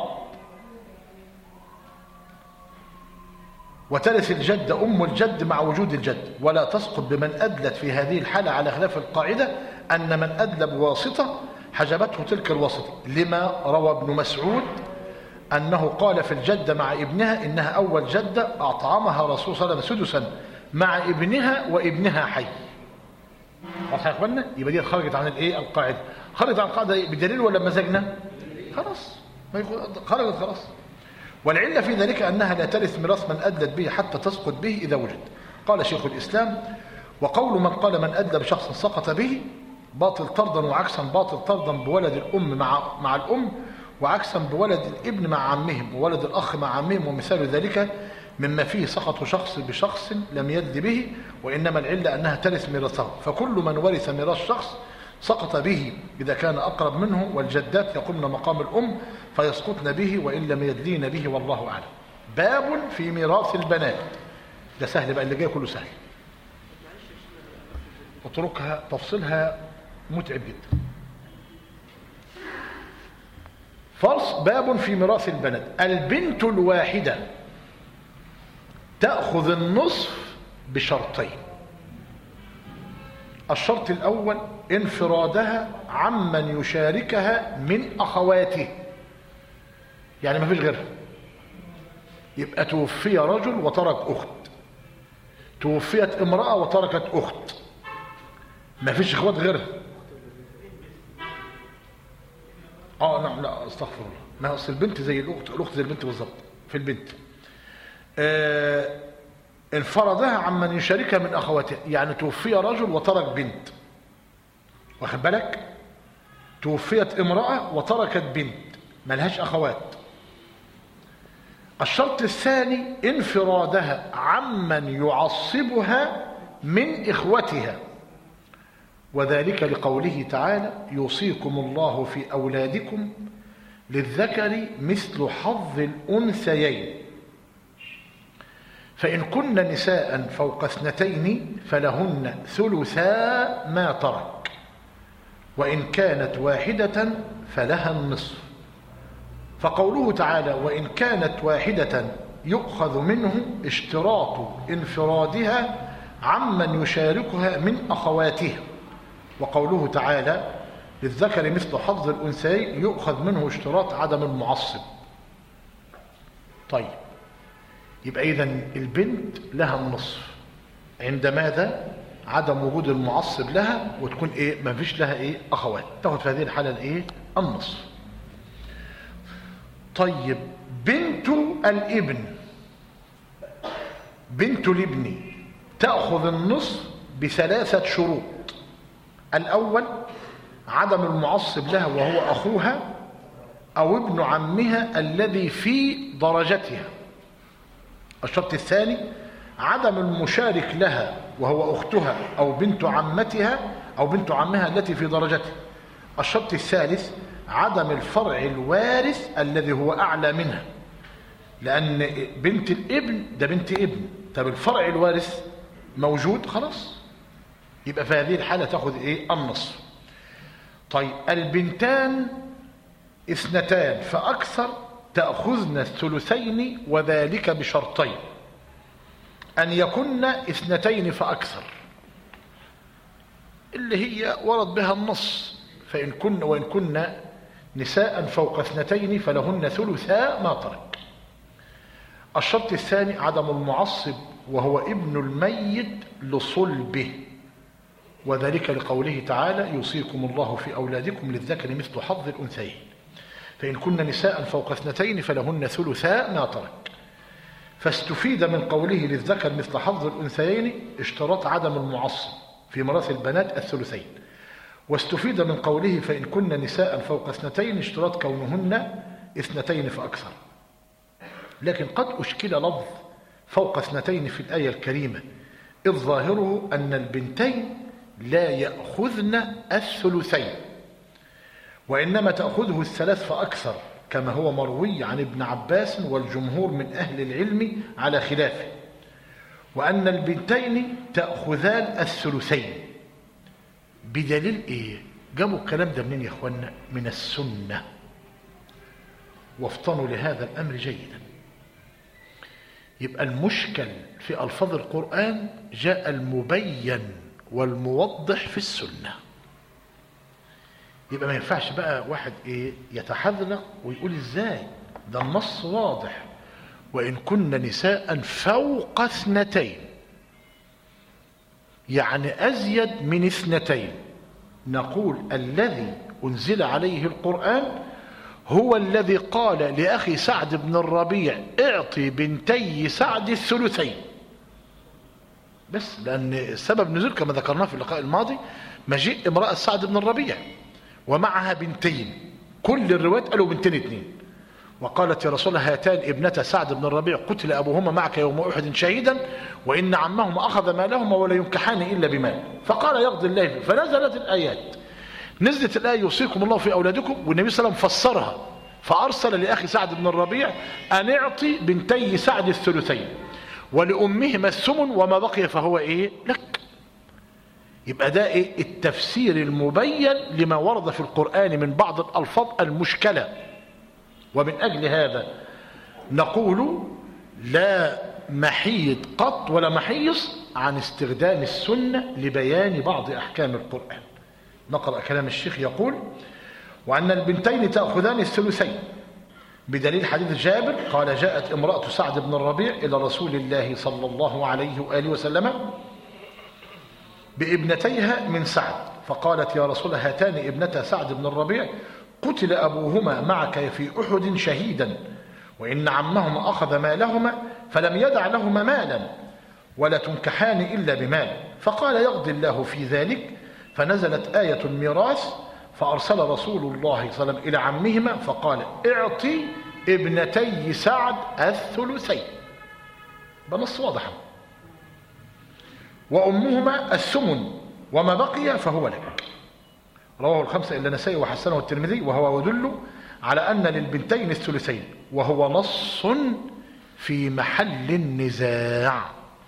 وترث الجدة أم الجد مع وجود الجد، ولا تسقط بمن أدلت في هذه الحالة، على خلاف القاعدة أن من أدلى بواسطة حجبته تلك الواسطة، لما روى ابن مسعود أنه قال في الجدة مع ابنها إنها أول جدة أطعمها رسول صلى الله عليه وسلم سدسا مع ابنها وابنها حي. واضح يا اخوانا؟ يبقى دي خرجت عن الايه؟ القاعده. خرجت عن القاعده بدليل ولا مزاجنا؟ خلاص خرجت خلاص. والعله في ذلك انها لا ترث ميراث من ادلت به حتى تسقط به اذا وجد. قال شيخ الاسلام: وقول من قال من ادلى بشخص سقط به باطل طردا، وعكسا باطل طردا بولد الام مع مع الام، وعكسا بولد الابن مع عمهم، وولد الاخ مع عمهم، ومثال ذلك مما فيه سقط شخص بشخص لم يدل به، وإنما العلة أنها ترث ميراثه، فكل من ورث ميراث شخص سقط به إذا كان أقرب منه، والجدات يقومن مقام الأم فيسقطن به وإن لم يدلين به، والله أعلم. باب في ميراث البنات. ده سهل بقى، اللي جاي كله سهل، اتركها تفصيلها متعب جدا. فصل: باب في ميراث البنات. البنت الواحدة تأخذ النصف بشرطين. الشرط الأول انفرادها عمن يشاركها من أخواته، يعني ما فيش غيرها. يبقى توفي رجل وترك أخت، توفيت امرأة وتركت أخت، ما فيش اخوات غيرها. اه نعم، لا استغفر الله، ما اصل البنت زي الأخت، الأخت زي البنت بالظبط في البنت. آه انفردها عمن يشاركها من أخواته، يعني توفي رجل وترك بنت، واخد بالك؟ توفيت امرأة وتركت بنت ملهاش أخوات. الشرط الثاني انفرادها عمن يعصبها من إخوتها، وذلك لقوله تعالى: يوصيكم الله في أولادكم للذكر مثل حظ الأنثيين. فإن كن نساء فوق اثنتين فلهن ثلثا ما ترك، وإن كانت واحدة فلها النصف. فقوله تعالى وإن كانت واحدة يؤخذ منه اشتراط انفرادها عمن يشاركها من أخواتها، وقوله تعالى للذكر مثل حظ الأنثيين يؤخذ منه اشتراط عدم المعصب. طيب، يبقى إذن البنت لها النصف عند ماذا؟ عدم وجود المعصب لها، وتكون إيه؟ ما فيش لها إيه؟ أخوات، تاخد في هذه الحالة الإيه؟ النصف. طيب، بنت الابن، بنت الابن تأخذ النصف بثلاثة شروط. الأول عدم المعصب لها وهو أخوها أو ابن عمها الذي في درجتها. الشرط الثاني عدم المشارك لها وهو أختها أو بنت عمتها أو بنت عمها التي في درجتها. الشرط الثالث عدم الفرع الوارث الذي هو أعلى منها، لأن بنت الابن ده بنت ابن، طب الفرع الوارث موجود خلاص، يبقى في هذه الحالة تأخذ إيه؟ النصف. طيب، البنتان اثنتان فأكثر تأخذن الثلثين، وذلك بشرطين: أن يكن اثنتين فأكثر اللي هي ورد بها النص، فإن كن وإن كن نساء فوق اثنتين فلهن ثلثا ما ترك. الشرط الثاني عدم المعصب وهو ابن الميت لصلبه، وذلك لقوله تعالى يوصيكم الله في أولادكم للذكر مثل حظ الأنثيين. فإن كن نساء فوق اثنتين فلهن ثلثا ما ترك. فاستفيد من قوله للذكر مثل حظ الأنثيين اشتراط عدم المعصب في ميراث البنات الثلثين، واستفيد من قوله فإن كن نساء فوق اثنتين اشتراط كونهن اثنتين فأكثر. لكن قد أشكل لفظ فوق اثنتين في الآية الكريمة، إذ ظاهره أن البنتين لا يأخذن الثلثين، وإنما تأخذه الثلاث فأكثر، كما هو مروي عن ابن عباس والجمهور من أهل العلم على خلافه، وأن البنتين تأخذان الثلثين. بدليل إيه؟ جابوا الكلام ده منين يا إخوانا؟ من السنة، وافطنوا لهذا الأمر جيدا. يبقى المشكل في ألفاظ القرآن جاء المبين والموضح في السنة. يبقى ما ينفعش بقى واحد ايه يتحذلق ويقول ازاي ده النص واضح وإن كن نساء فوق اثنتين، يعني أزيد من اثنتين. نقول الذي أنزل عليه القرآن هو الذي قال لأخي سعد بن الربيع اعطي بنتي سعد الثلثين بس، لأن سبب نزول كما ذكرناه في اللقاء الماضي مجيء امرأة سعد بن الربيع ومعها بنتين، كل الروايات قالوا بنتين اتنين، وقالت يا رسول الله هاتان ابنتا سعد بن الربيع قتل أبوهما معك يوم أحد شهيدا وإن عمهما أخذ مالهما ولا ينكحان إلا بمال، فقال يقضي الله. فنزلت الآيات، نزلت الآية يوصيكم الله في أولادكم، والنبي صلى الله عليه وسلم فسرها فأرسل لأخي سعد بن الربيع أن اعطي بنتي سعد الثلثين ولأمهما الثمن وما بقي فهو إيه لك. يبقى ده إيه؟ التفسير المبين لما ورد في القرآن من بعض الألفاظ المشكلة. ومن أجل هذا نقول لا محيد قط ولا محيص عن استخدام السنة لبيان بعض أحكام القرآن. نقرأ كلام الشيخ يقول وأن البنتين تأخذان الثلثين بدليل حديث جابر قال جاءت امرأة سعد بن الربيع إلى رسول الله صلى الله عليه وآله وسلم بابنتيها من سعد فقالت يا رسول هاتان ابنتا سعد بن الربيع قتل أبوهما معك في أحد شهيدا وإن عمهما أخذ مالهما فلم يدع لهما مالا ولا تنكحان إلا بمال، فقال يقضي الله في ذلك. فنزلت آية الميراث فأرسل رسول الله صلى الله عليه وسلم إلى عمهما فقال اعطي ابنتي سعد الثلثين بنص واضح، وأمهما الثمن وما بقي فهو لك. رواه الخمسة إلا النسائي وحسنه الترمذي، وهو يدل على أن للبنتين الثلثين، وهو نص في محل النزاع،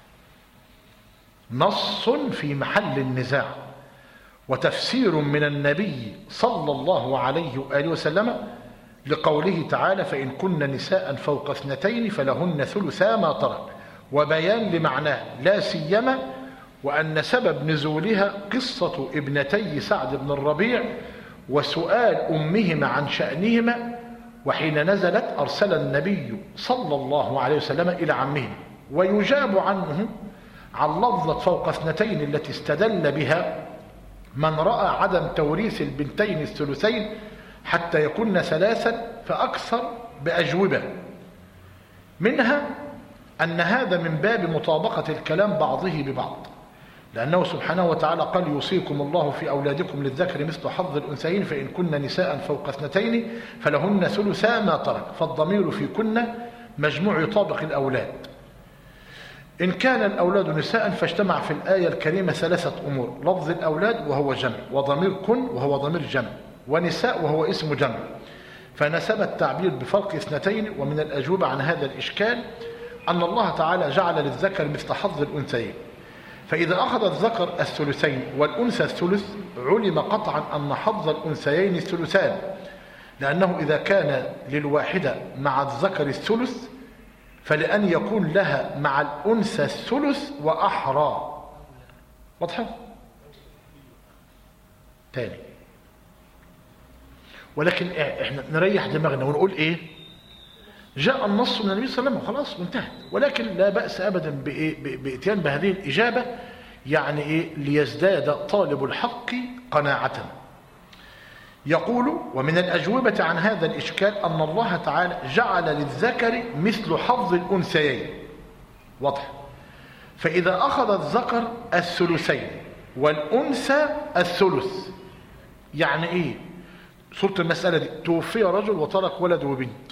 نص في محل النزاع وتفسير من النبي صلى الله عليه وآله وسلم لقوله تعالى فإن كن نساء فوق اثنتين فلهن ثلثا ما ترك، وبيان لمعناه لا سيما وأن سبب نزولها قصة ابنتي سعد بن الربيع وسؤال أمهما عن شأنهما، وحين نزلت أرسل النبي صلى الله عليه وسلم إلى عمهم ويجاب عنه عن لفظة فوق اثنتين التي استدل بها من رأى عدم توريث البنتين الثلثين حتى يكون ثلاثا فأكثر بأجوبة، منها أن هذا من باب مطابقة الكلام بعضه ببعض، لأنه سبحانه وتعالى قال يوصيكم الله في أولادكم للذكر مثل حظ الأنثيين فإن كن نساء فوق اثنتين فلهن ثلثا ما ترك، فالضمير في كن مجموع يطابق الأولاد. إن كان الأولاد نساء فاجتمع في الآية الكريمة ثلاثة أمور: لفظ الأولاد وهو جمع، وضمير كن وهو ضمير جمع، ونساء وهو اسم جمع، فنسب التعبير بفرق اثنتين. ومن الأجوبة عن هذا الإشكال أن الله تعالى جعل للذكر مثل حظ الأنثيين، فإذا أخذ الذكر الثلثين والأنثى الثلث علم قطعا أن حظ الأنثيين الثلثان، لأنه إذا كان للواحدة مع الذكر الثلث فلأن يكون لها مع الأنثى الثلث وأحرى. واضحة؟ تاني، ولكن احنا نريح دماغنا ونقول ايه؟ جاء النص من النبي صلى الله عليه وسلم وخلاص وانتهت، ولكن لا بأس أبدا بإتيان بهذه الإجابة، يعني ايه؟ ليزداد طالب الحق قناعة. يقول: ومن الأجوبة عن هذا الإشكال أن الله تعالى جعل للذكر مثل حظ الأنثيين. واضح؟ فإذا أخذ الذكر الثلثين والأنثى الثلث، يعني إيه؟ صورة المسألة دي: توفي رجل وترك ولد وبنت،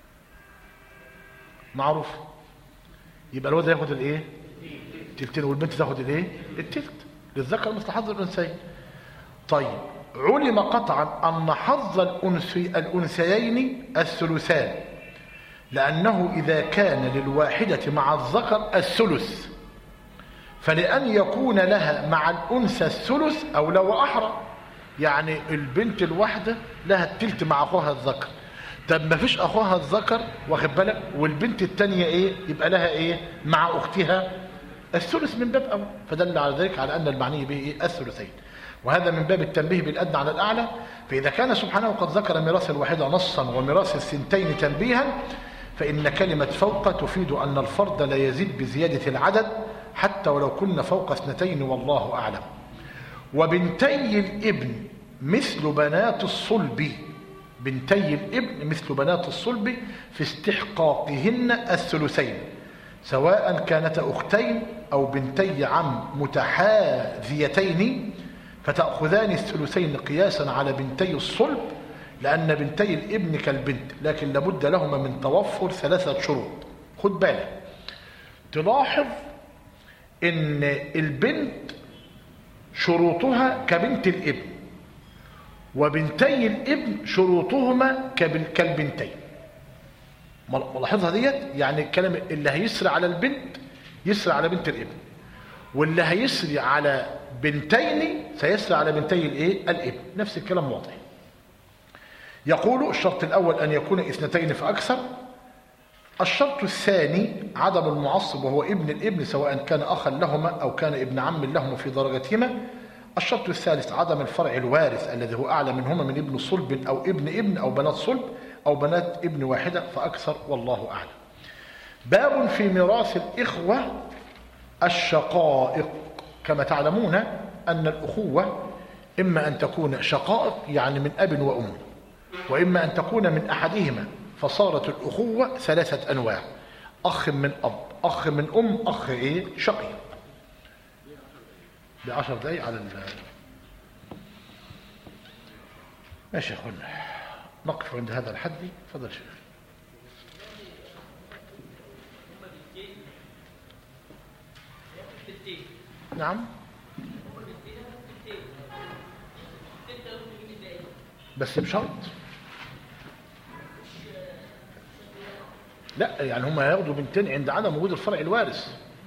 معروف، يبقى الولد ياخد الايه؟ التلتين، والبنت تاخد الايه؟ التلت، للذكر مثل حظ الأنثيين. طيب، علم قطعا أن حظ الأنثي الأنثيين الثلثان، لأنه إذا كان للواحدة مع الذكر الثلث فلأن يكون لها مع الأنثى الثلث أولى وأحرى، يعني البنت الواحدة لها التلت مع أخوها الذكر. طب ما فيش أخوها الذكر، واخد بالك، والبنت التانية إيه؟ يبقى لها إيه؟ مع أختها الثلث من باب أول، فدل على ذلك على أن المعني به إيه؟ الثلثين. وهذا من باب التنبيه بالأدنى على الأعلى. فإذا كان سبحانه قد ذكر ميراث الواحدة نصا وميراث الثنتين تنبيها، فإن كلمة فوق تفيد أن الفرد لا يزيد بزيادة العدد حتى ولو كنا فوق اثنتين، والله أعلم. وبنتي الابن مثل بنات الصلب، بنتي الابن مثل بنات الصلب في استحقاقهن الثلثين، سواء كانتا أختين أو بنتي عم متحاذيتين، فتأخذان الثلثين قياسا على بنتي الصلب، لأن بنتي الابن كالبنت، لكن لابد لهما من توفر ثلاثة شروط. خد بالك، تلاحظ إن البنت شروطها كبنت الابن، وبنتي الابن شروطهما كالبنتين. ملاحظها ديت؟ يعني الكلام اللي هيسري على البنت يسري على بنت الابن، واللي هيسري على بنتين سيسري على بنتي الايه؟ الابن. نفس الكلام واضح. يقول: الشرط الأول أن يكون اثنتين فأكثر. الشرط الثاني عدم المعصب وهو ابن الابن، سواء كان أخا لهما أو كان ابن عم لهما في درجتهما. الشرط الثالث عدم الفرع الوارث الذي هو أعلى منهما من ابن صلب أو ابن ابن أو بنات صلب أو بنات ابن واحدة فأكثر، والله أعلم. باب في ميراث الإخوة الشقائق. كما تعلمون أن الأخوة إما أن تكون شقائق يعني من أب وأم، وإما أن تكون من أحدهما، فصارت الأخوة ثلاثة أنواع: أخ من أب، أخ من أم، أخ إيه؟ شقيق. بعشر دقايق على ال ماشي يا أخوانا، نقف عند هذا الحد. تفضل شيخ. نعم، بس بشرط لا يعني هم هياخدوا بنتين عند عدم وجود الفرع الوارث.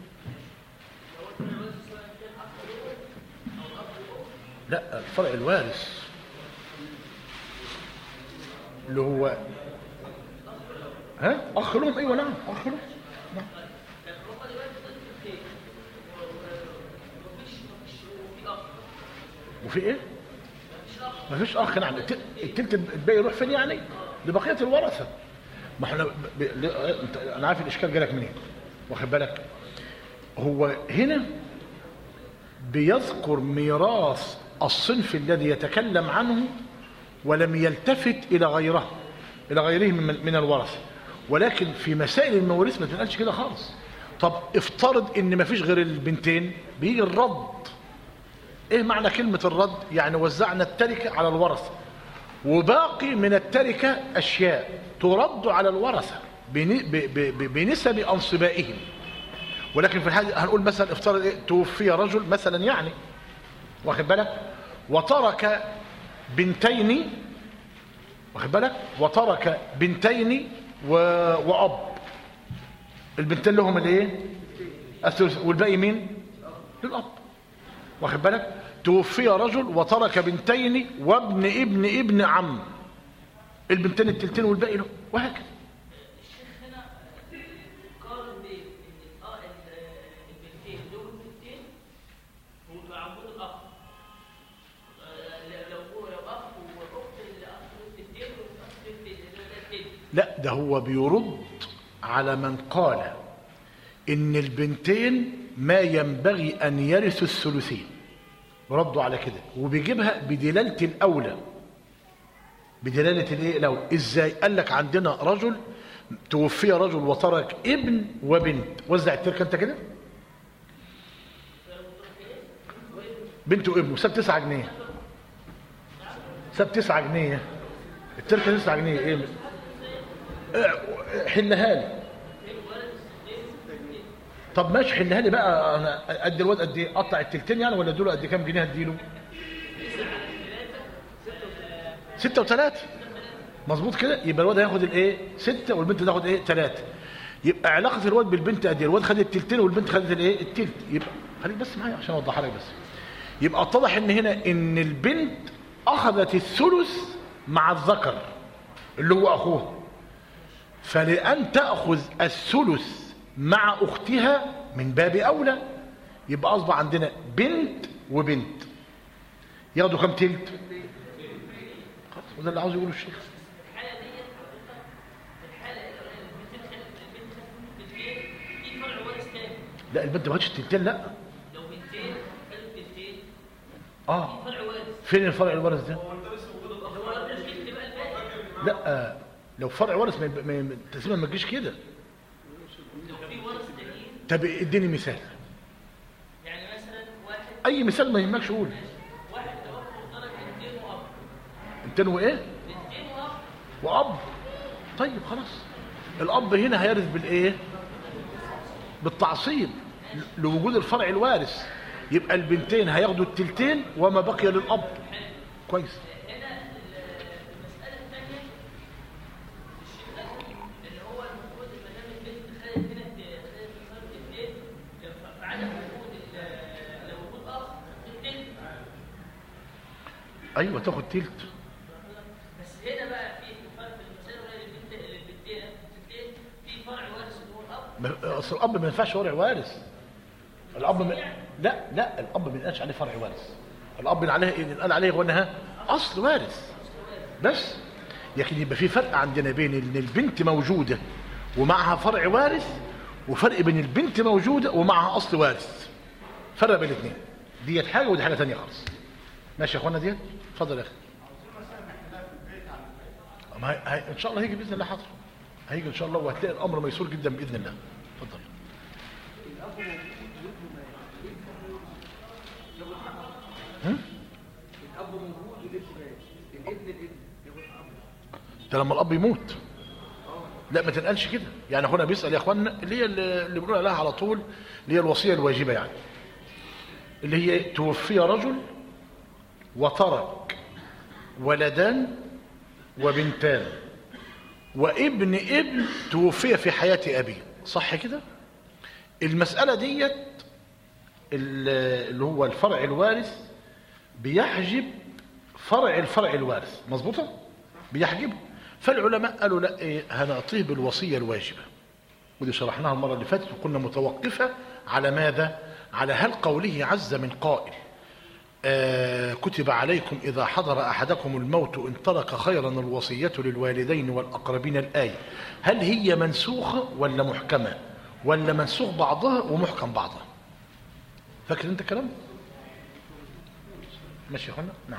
لا الفرع الوارث اللي هو ها اخ لهم. ايوه نعم اخ لهم. نعم. وفي ايه؟ مفيش اخ. نعم. التلت الباقي يروح فين يعني؟ لبقيه الورثه. ما احنا ب... ب... انا عارف الاشكال جالك منين، واخد بالك؟ هو هنا بيذكر ميراث الصنف الذي يتكلم عنه ولم يلتفت الى غيره الى غيره من, من الورثه. ولكن في مسائل المواريث ما تنقلش كده خالص. طب افترض ان ما فيش غير البنتين، بيجي الرد. ايه معنى كلمه الرد؟ يعني وزعنا التركه على الورثه وباقي من التركه اشياء ترد على الورثه بنسب انصبائهم. ولكن في الحاله هنقول مثلا افترض إيه؟ توفي رجل مثلا يعني، واخد بالك؟ وترك بنتين، واخد بالك؟ وترك بنتين و... واب. البنتين لهم الايه؟ الثلث، والباقي مين؟ للاب، واخد بالك؟ توفي رجل وترك بنتين وابن ابن ابن عم. البنتين التلتين والباقي له، وهكذا. الشيخ هنا قارن بين ان اه البنتين دول البنتين وعمود الاخ. لو هو لو اخ واخت الاخ البنتين والاخ البنتين. لا ده هو بيرد على من قال ان البنتين ما ينبغي ان يرثوا الثلثين. ردوا على كده وبيجيبها بدلالة الأولى. بدلالة الايه الاولى؟ ازاي؟ قال لك عندنا رجل توفي رجل وترك ابن وبنت. وزع التركه انت كده. بنت وابنه ساب تسعة جنيه. ساب تسعة جنيه. التركه تسعة جنيه. ايه حلها لي. طب ماشي حلها لي بقى. انا ادي الواد قد ايه؟ اقطع التلتين يعني ولا اديله قد كام جنيه اديله؟ ستة وثلاثة. مظبوط كده. يبقى الواد هياخد الايه؟ ستة والبنت تاخد ايه؟ ثلاثة. يبقى علاقة الواد بالبنت قد ايه؟ الواد خد التلتين والبنت خدت الايه؟ التلت. يبقى خليك بس معايا عشان اوضحها لك بس. يبقى اتضح ان هنا ان البنت اخذت الثلث مع الذكر اللي هو اخوها. فلأن تأخذ الثلث مع اختها من باب اولى. يبقى اصبح عندنا بنت وبنت ياخدوا كم تلت؟ وده اللي عاوز يقوله الشيخ. الحاله دي الحاله البنت بنتين في فرع وارث تاني. لا البنت ما خدتش التلتين. لا لو بنتين خدت بنتين اه في فرع وارث. فين الفرع الوارث ده؟ هو التلت بقى الباقي. لا لو فرع وارث التقسيمه ما تجيش كده. لو في ورث تانيين. طب اديني مثال. يعني مثلا واحد اي مثال ما يهمكش قول. واحد توفى وترك بنتين واب. بنتين وايه؟ بنتين واب. واب. طيب خلاص الاب هنا هيرث بالايه؟ بالتعصيب لوجود الفرع الوارث. يبقى البنتين هياخدوا التلتين وما بقي للاب. كويس. هنا المساله الثانيه الشيء اللي هو المفروض ما دام البنت خدت هنا خدت فرق اثنين فعدم وجود لو وجود اخ التلت. ايوه تاخد تلت. بس هنا بقى في فرق في المساله بين البنت البنتين التلتين في فرع وارث اللي هو الاب. ما- اصل الاب ما ينفعش فرع وارث. الاب م... لا لا الاب ما ينقالش عليه فرع وارث. الاب عليه ينقال عليه غنها اصل وارث بس. لكن يبقى في فرق عندنا بين ان البنت موجوده ومعها فرع وارث، وفرق بين البنت موجوده ومعها اصل وارث. فرق بين الاثنين. ديت حاجه ودي حاجه ثانيه خالص. ماشي يا اخوانا ديت؟ اتفضل يا اخي. ما هي... هي... ان شاء الله هيجي باذن الله. حاضر هيجي ان شاء الله وهتلاقي الامر ميسور جدا باذن الله. اتفضل. هم؟ الاب موجود والابن مات. الابن الابن ياخد اب. ده لما الاب يموت. لا ما تنقلش كده. يعني اخونا بيسال يا اخوانا اللي هي اللي بنقول عليها على طول اللي هي الوصيه الواجبه، يعني اللي هي توفي رجل وترك ولدان وبنتان. وابن ابن توفي في حياة أبيه، صح كده؟ المسألة ديت اللي هو الفرع الوارث بيحجب فرع الفرع الوارث، مظبوطة؟ بيحجبه. فالعلماء قالوا لا، إيه، هنعطيه بالوصية الواجبة، ودي شرحناها المرة اللي فاتت وكنا متوقفة على ماذا؟ على هل قوله عز من قائل آه كتب عليكم إذا حضر أحدكم الموت إن ترك خيرا الوصية للوالدين والأقربين الآية، هل هي منسوخة ولا محكمة، ولا منسوخ بعضها ومحكم بعضها؟ فاكر انت كلام؟ ماشي يا اخوانا؟ نعم.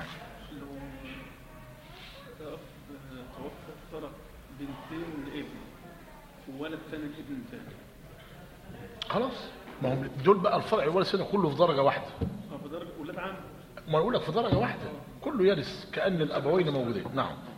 توفى ترك بنتين لابن وولد ثاني لابن ثاني، خلاص، ما هم دول بقى الفرع الوارث هنا كله في درجة واحدة. اه في درجة ولاد عم. ما اقول لك في درجة واحدة كله يرث كأن الأبوين موجودين. نعم.